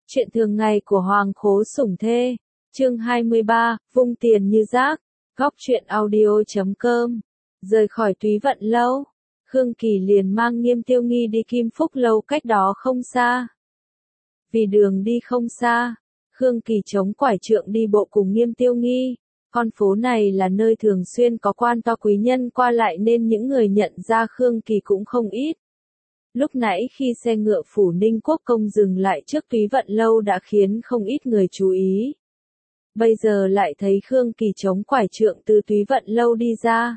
Chuyện thường ngày của Hoàng Khố Sủng Thê, chương 23, vung tiền như rác, góc truyện audio.com. Rời khỏi Túy Vận Lâu, Khương Kỳ liền mang Nghiêm Tiêu Nghi đi Kim Phúc Lâu cách đó không xa. Vì đường đi không xa, Khương Kỳ chống quải trượng đi bộ cùng Nghiêm Tiêu Nghi. Con phố này là nơi thường xuyên có quan to quý nhân qua lại nên những người nhận ra Khương Kỳ cũng không ít. Lúc nãy khi xe ngựa phủ Ninh Quốc công dừng lại trước Túy Vận Lâu đã khiến không ít người chú ý. Bây giờ lại thấy Khương Kỳ chống quải trượng từ Túy Vận Lâu đi ra.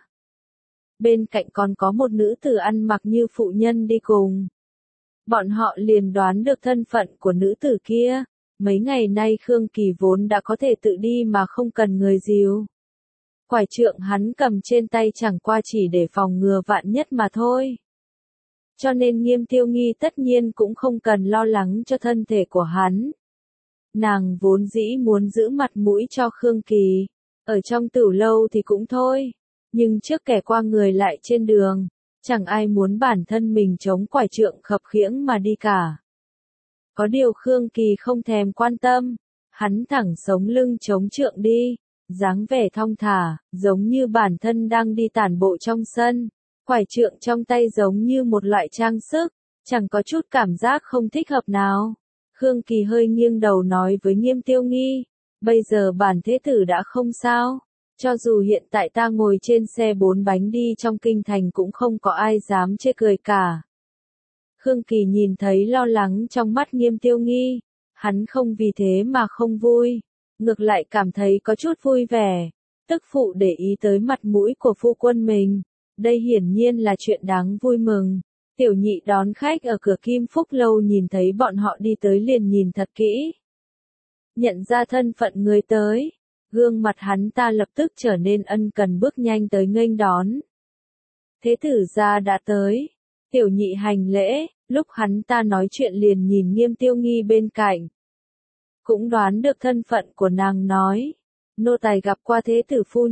Bên cạnh còn có một nữ tử ăn mặc như phụ nhân đi cùng. Bọn họ liền đoán được thân phận của nữ tử kia. Mấy ngày nay Khương Kỳ vốn đã có thể tự đi mà không cần người dìu. Quải trượng hắn cầm trên tay chẳng qua chỉ để phòng ngừa vạn nhất mà thôi. Cho nên Nghiêm Tiêu Nghi tất nhiên cũng không cần lo lắng cho thân thể của hắn. Nàng vốn dĩ muốn giữ mặt mũi cho Khương Kỳ. Ở trong tửu lâu thì cũng thôi. Nhưng trước kẻ qua người lại trên đường, chẳng ai muốn bản thân mình chống quải trượng khập khiễng mà đi cả. Có điều Khương Kỳ không thèm quan tâm. Hắn thẳng sống lưng chống trượng đi, dáng vẻ thong thả, giống như bản thân đang đi tản bộ trong sân. Quải trượng trong tay giống như một loại trang sức, chẳng có chút cảm giác không thích hợp nào. Khương Kỳ hơi nghiêng đầu nói với Nghiêm Tiêu Nghi, bây giờ bản thế tử đã không sao. Cho dù hiện tại ta ngồi trên xe 4 bánh đi trong kinh thành cũng không có ai dám chê cười cả. Khương Kỳ nhìn thấy lo lắng trong mắt Nghiêm Tiêu Nghi, hắn không vì thế mà không vui, ngược lại cảm thấy có chút vui vẻ, tức phụ để ý tới mặt mũi của phu quân mình. Đây hiển nhiên là chuyện đáng vui mừng. Tiểu nhị đón khách ở cửa Kim Phúc Lâu nhìn thấy bọn họ đi tới liền nhìn thật kỹ. Nhận ra thân phận người tới, gương mặt hắn ta lập tức trở nên ân cần bước nhanh tới nghênh đón. Thế tử gia đã tới. Tiểu nhị hành lễ, lúc hắn ta nói chuyện liền nhìn Nghiêm Tiêu Nghi bên cạnh. Cũng đoán được thân phận của nàng nói. Nô tài gặp qua thế tử phu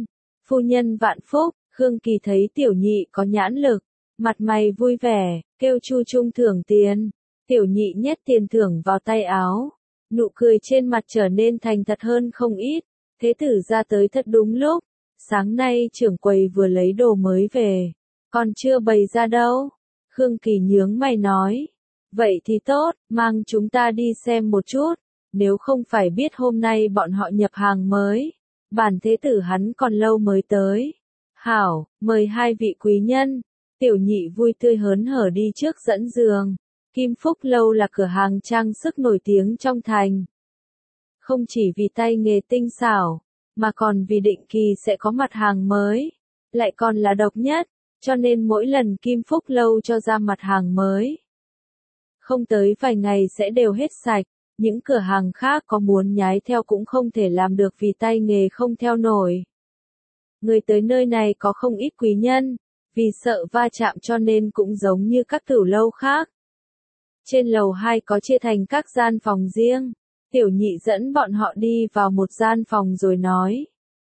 nhân vạn phúc. Khương Kỳ thấy tiểu nhị có nhãn lực, mặt mày vui vẻ, kêu chu trung thưởng tiền. Tiểu nhị nhét tiền thưởng vào tay áo, nụ cười trên mặt trở nên thành thật hơn không ít. Thế tử ra tới thật đúng lúc, sáng nay trưởng quầy vừa lấy đồ mới về, còn chưa bày ra đâu. Khương Kỳ nhướng mày nói, vậy thì tốt, mang chúng ta đi xem một chút, nếu không phải biết hôm nay bọn họ nhập hàng mới, bản thế tử hắn còn lâu mới tới. Hảo, mời hai vị quý nhân. Tiểu nhị vui tươi hớn hở đi trước dẫn giường. Kim Phúc Lâu là cửa hàng trang sức nổi tiếng trong thành. Không chỉ vì tay nghề tinh xảo, mà còn vì định kỳ sẽ có mặt hàng mới, lại còn là độc nhất, cho nên mỗi lần Kim Phúc Lâu cho ra mặt hàng mới, không tới vài ngày sẽ đều hết sạch. Những cửa hàng khác có muốn nhái theo cũng không thể làm được vì tay nghề không theo nổi. Người tới nơi này có không ít quý nhân, vì sợ va chạm cho nên cũng giống như các tửu lâu khác. Trên lầu 2 có chia thành các gian phòng riêng, tiểu nhị dẫn bọn họ đi vào một gian phòng rồi nói.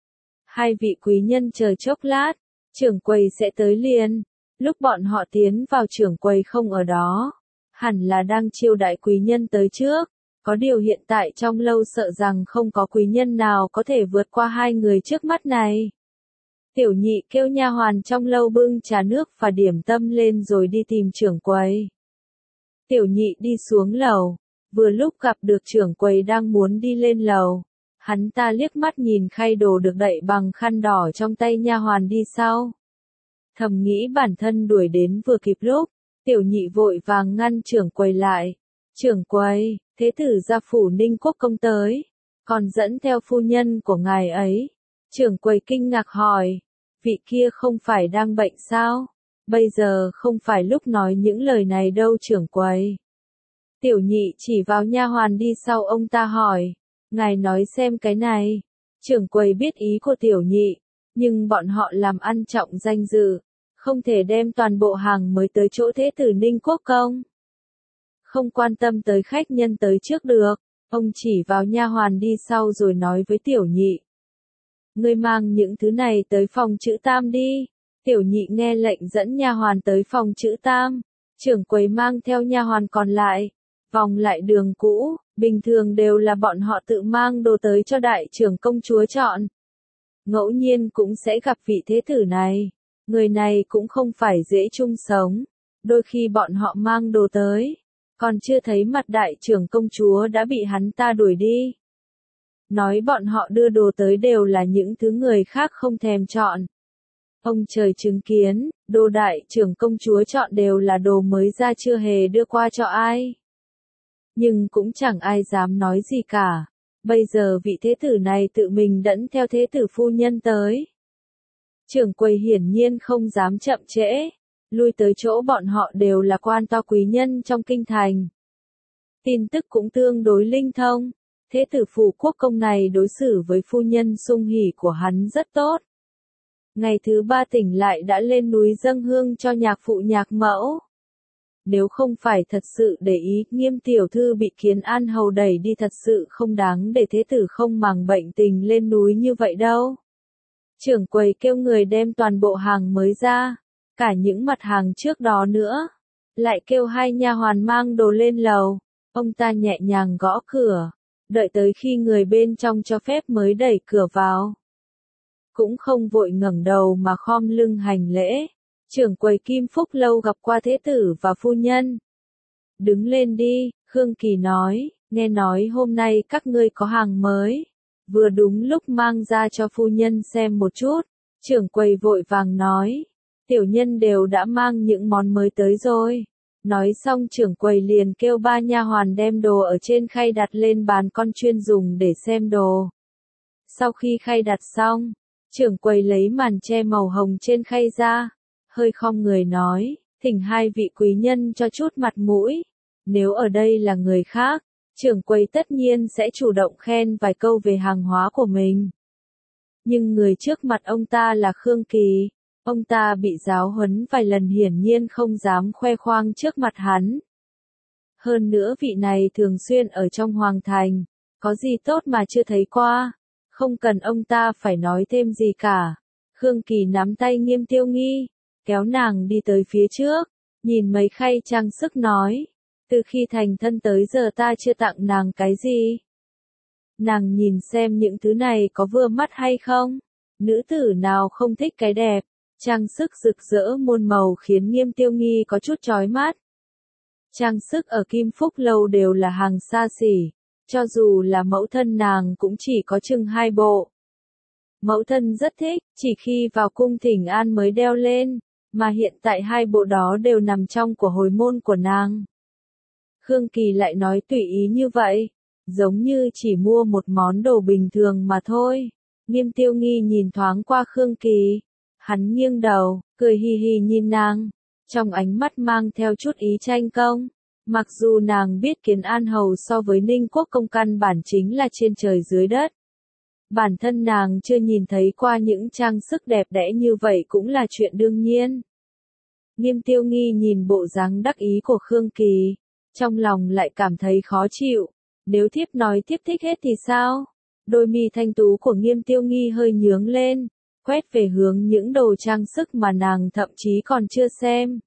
Hai vị quý nhân chờ chốc lát, trưởng quầy sẽ tới liền. Lúc bọn họ tiến vào trưởng quầy không ở đó, hẳn là đang chiêu đãi quý nhân tới trước. Có điều hiện tại trong lâu sợ rằng không có quý nhân nào có thể vượt qua hai người trước mắt này. Tiểu nhị kêu nha hoàn trong lâu bưng trà nước và điểm tâm lên rồi đi tìm trưởng quầy. Tiểu nhị đi xuống lầu, vừa lúc gặp được trưởng quầy đang muốn đi lên lầu. Hắn ta liếc mắt nhìn khay đồ được đậy bằng khăn đỏ trong tay nha hoàn đi sau. Thầm nghĩ bản thân đuổi đến vừa kịp lúc, tiểu nhị vội vàng ngăn trưởng quầy lại. Trưởng quầy, thế tử gia phủ Ninh Quốc công tới, còn dẫn theo phu nhân của ngài ấy. Trưởng quầy kinh ngạc hỏi. Vị kia không phải đang bệnh sao? Bây giờ không phải lúc nói những lời này đâu trưởng quầy. Tiểu nhị chỉ vào nha hoàn đi sau ông ta hỏi. Ngài nói xem cái này. Trưởng quầy biết ý của tiểu nhị, nhưng bọn họ làm ăn trọng danh dự, không thể đem toàn bộ hàng mới tới chỗ thế tử Ninh Quốc công. Không quan tâm tới khách nhân tới trước được, ông chỉ vào nha hoàn đi sau rồi nói với tiểu nhị. Ngươi mang những thứ này tới phòng chữ Tam đi. Tiểu nhị nghe lệnh dẫn nha hoàn tới phòng chữ Tam. Trưởng quầy mang theo nha hoàn còn lại, vòng lại đường cũ, Bình thường đều là bọn họ tự mang đồ tới cho đại trưởng công chúa chọn. Ngẫu nhiên cũng sẽ gặp vị thế tử này. Người này cũng không phải dễ chung sống. Đôi khi bọn họ mang đồ tới. Còn chưa thấy mặt đại trưởng công chúa đã bị hắn ta đuổi đi. Nói bọn họ đưa đồ tới đều là những thứ người khác không thèm chọn. Ông trời chứng kiến, đồ đại trưởng công chúa chọn đều là đồ mới ra chưa hề đưa qua cho ai. Nhưng cũng chẳng ai dám nói gì cả. Bây giờ vị thế tử này tự mình dẫn theo thế tử phu nhân tới. Trưởng quầy hiển nhiên không dám chậm trễ. Lui tới chỗ bọn họ đều là quan to quý nhân trong kinh thành. Tin tức cũng tương đối linh thông. Thế tử phủ quốc công này đối xử với phu nhân sung hỉ của hắn rất tốt. Ngày thứ 3 tỉnh lại đã lên núi dâng hương cho nhạc phụ nhạc mẫu. Nếu không phải thật sự để ý, Nghiêm tiểu thư bị Kiến An hầu đẩy đi thật sự không đáng để thế tử không màng bệnh tình lên núi như vậy đâu. Trưởng quầy kêu người đem toàn bộ hàng mới ra, cả những mặt hàng trước đó nữa. Lại kêu 2 nha hoàn mang đồ lên lầu. Ông ta nhẹ nhàng gõ cửa, đợi tới khi người bên trong cho phép mới đẩy cửa vào. Cũng không vội ngẩng đầu mà khom lưng hành lễ. Trưởng quầy Kim Phúc lâu gặp qua thế tử và phu nhân. Đứng lên đi, Khương Kỳ nói, nghe nói hôm nay các ngươi có hàng mới. Vừa đúng lúc mang ra cho phu nhân xem một chút. Trưởng quầy vội vàng nói, tiểu nhân đều đã mang những món mới tới rồi. Nói xong trưởng quầy liền kêu 3 nha hoàn đem đồ ở trên khay đặt lên bàn con chuyên dùng để xem đồ. Sau khi khay đặt xong, trưởng quầy lấy màn che màu hồng trên khay ra, hơi khom người nói, thỉnh 2 vị quý nhân cho chút mặt mũi. Nếu ở đây là người khác, trưởng quầy tất nhiên sẽ chủ động khen vài câu về hàng hóa của mình. Nhưng người trước mặt ông ta là Khương Kỳ. Ông ta bị giáo huấn vài lần hiển nhiên không dám khoe khoang trước mặt hắn. Hơn nữa vị này thường xuyên ở trong hoàng thành, có gì tốt mà chưa thấy qua, không cần ông ta phải nói thêm gì cả. Khương Kỳ nắm tay Nghiêm Tiêu Nghi, kéo nàng đi tới phía trước, nhìn mấy khay trang sức nói, từ khi thành thân tới giờ ta chưa tặng nàng cái gì. Nàng nhìn xem những thứ này có vừa mắt hay không, nữ tử nào không thích cái đẹp. Trang sức rực rỡ muôn màu khiến Nghiêm Tiêu Nghi có chút chói mắt. Trang sức ở Kim Phúc lâu đều là hàng xa xỉ, cho dù là mẫu thân nàng cũng chỉ có chừng 2 bộ. Mẫu thân rất thích, chỉ khi vào cung thỉnh an mới đeo lên, mà hiện tại 2 bộ đó đều nằm trong của hồi môn của nàng. Khương Kỳ lại nói tùy ý như vậy, giống như chỉ mua một món đồ bình thường mà thôi. Nghiêm Tiêu Nghi nhìn thoáng qua Khương Kỳ. Hắn nghiêng đầu, cười hì hì nhìn nàng, trong ánh mắt mang theo chút ý tranh công. Mặc dù nàng biết Kiến An hầu so với Ninh Quốc công căn bản chính là trên trời dưới đất. Bản thân nàng chưa nhìn thấy qua những trang sức đẹp đẽ như vậy cũng là chuyện đương nhiên. Nghiêm Tiêu Nghi nhìn bộ dáng đắc ý của Khương Kỳ, trong lòng lại cảm thấy khó chịu. Nếu thiếp nói thiếp thích hết thì sao? Đôi mi thanh tú của Nghiêm Tiêu Nghi hơi nhướng lên, quét về hướng những đồ trang sức mà nàng thậm chí còn chưa xem.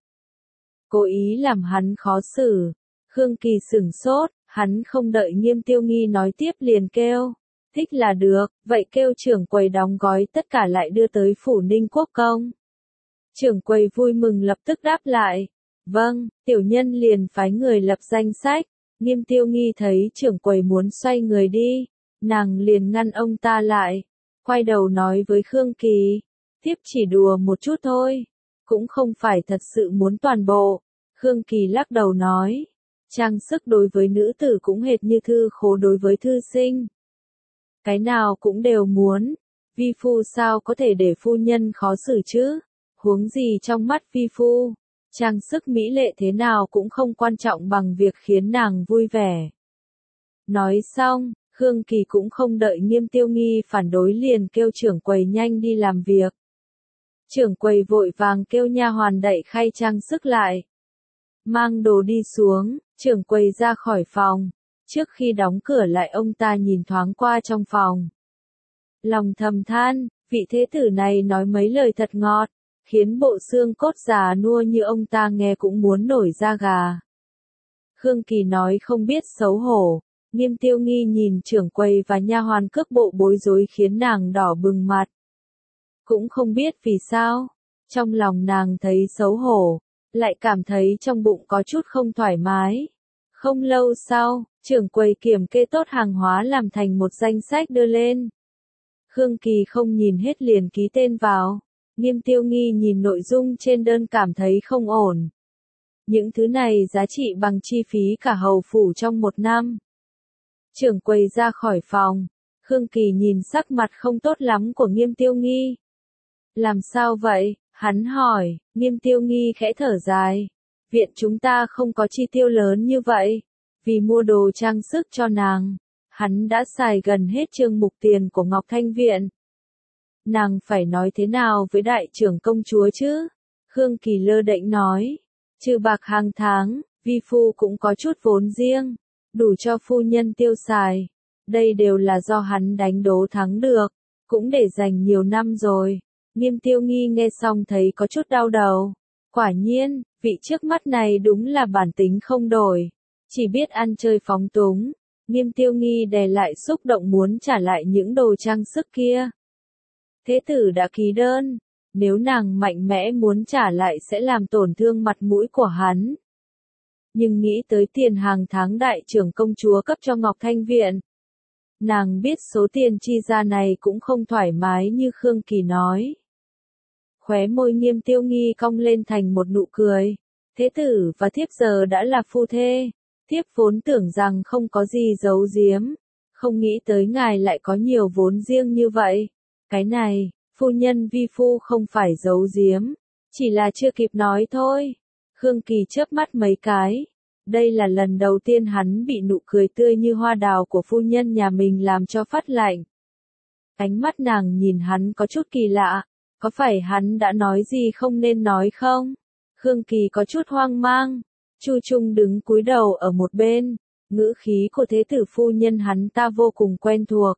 Cố ý làm hắn khó xử. Khương Kỳ sửng sốt, hắn không đợi Nghiêm Tiêu Nghi nói tiếp liền kêu. Thích là được, vậy kêu trưởng quầy đóng gói tất cả lại đưa tới phủ Ninh Quốc công. Trưởng quầy vui mừng lập tức đáp lại. Vâng, tiểu nhân liền phái người lập danh sách. Nghiêm Tiêu Nghi thấy trưởng quầy muốn xoay người đi, nàng liền ngăn ông ta lại. Quay đầu nói với Khương Kỳ, tiếp chỉ đùa một chút thôi, cũng không phải thật sự muốn toàn bộ. Khương Kỳ lắc đầu nói, trang sức đối với nữ tử cũng hệt như thư khố đối với thư sinh. Cái nào cũng đều muốn, vi phu sao có thể để phu nhân khó xử chứ, huống gì trong mắt vi phu, trang sức mỹ lệ thế nào cũng không quan trọng bằng việc khiến nàng vui vẻ. Nói xong, Khương Kỳ cũng không đợi Nghiêm Tiêu Nghi phản đối liền kêu trưởng quầy nhanh đi làm việc. Trưởng quầy vội vàng kêu nha hoàn đậy khay trang sức lại. Mang đồ đi xuống, trưởng quầy ra khỏi phòng. Trước khi đóng cửa lại ông ta nhìn thoáng qua trong phòng. Lòng thầm than, vị thế tử này nói mấy lời thật ngọt, khiến bộ xương cốt già nua như ông ta nghe cũng muốn nổi da gà. Khương Kỳ nói không biết xấu hổ, Nghiêm Tiêu Nghi nhìn trưởng quầy và nha hoàn cước bộ bối rối khiến nàng đỏ bừng mặt. Cũng không biết vì sao, trong lòng nàng thấy xấu hổ, lại cảm thấy trong bụng có chút không thoải mái. Không lâu sau, trưởng quầy kiểm kê tốt hàng hóa làm thành một danh sách đưa lên. Khương Kỳ không nhìn hết liền ký tên vào. Nghiêm Tiêu Nghi nhìn nội dung trên đơn cảm thấy không ổn. Những thứ này giá trị bằng chi phí cả hầu phủ trong một năm. Trưởng quầy ra khỏi phòng. Khương Kỳ nhìn sắc mặt không tốt lắm của Nghiêm Tiêu Nghi. Làm sao vậy? Hắn hỏi. Nghiêm Tiêu Nghi khẽ thở dài. Viện chúng ta không có chi tiêu lớn như vậy. Vì mua đồ trang sức cho nàng, hắn đã xài gần hết chương mục tiền của Ngọc Thanh Viện. Nàng phải nói thế nào với đại trưởng công chúa chứ? Khương Kỳ lơ đễnh nói. Trừ bạc hàng tháng, vi phu cũng có chút vốn riêng, đủ cho phu nhân tiêu xài. Đây đều là do hắn đánh đố thắng được, cũng để dành nhiều năm rồi. Nghiêm Tiêu Nghi nghe xong thấy có chút đau đầu. Quả nhiên, vị trước mắt này đúng là bản tính không đổi, chỉ biết ăn chơi phóng túng. Nghiêm Tiêu Nghi đè lại xúc động muốn trả lại những đồ trang sức kia. Thế tử đã ký đơn, nếu nàng mạnh mẽ muốn trả lại sẽ làm tổn thương mặt mũi của hắn. Nhưng nghĩ tới tiền hàng tháng đại trưởng công chúa cấp cho Ngọc Thanh Viện, nàng biết số tiền chi ra này cũng không thoải mái như Khương Kỳ nói. Khóe môi Nghiêm Tiêu Nghi cong lên thành một nụ cười. Thế tử và thiếp giờ đã là phu thê, thiếp vốn tưởng rằng không có gì giấu giếm, không nghĩ tới ngài lại có nhiều vốn riêng như vậy. Cái này, phu nhân vi phu không phải giấu giếm, chỉ là chưa kịp nói thôi. Khương Kỳ chớp mắt mấy cái. Đây là lần đầu tiên hắn bị nụ cười tươi như hoa đào của phu nhân nhà mình làm cho phát lạnh. Ánh mắt nàng nhìn hắn có chút kỳ lạ, có phải hắn đã nói gì không nên nói không? Khương Kỳ có chút hoang mang. Chu Trung đứng cúi đầu ở một bên, ngữ khí của thế tử phu nhân hắn ta vô cùng quen thuộc.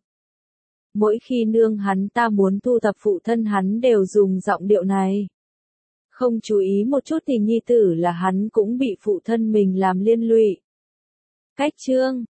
Mỗi khi nương hắn ta muốn thu thập phụ thân hắn đều dùng giọng điệu này. Không chú ý một chút thì nhi tử là hắn cũng bị phụ thân mình làm liên lụy. Cách chương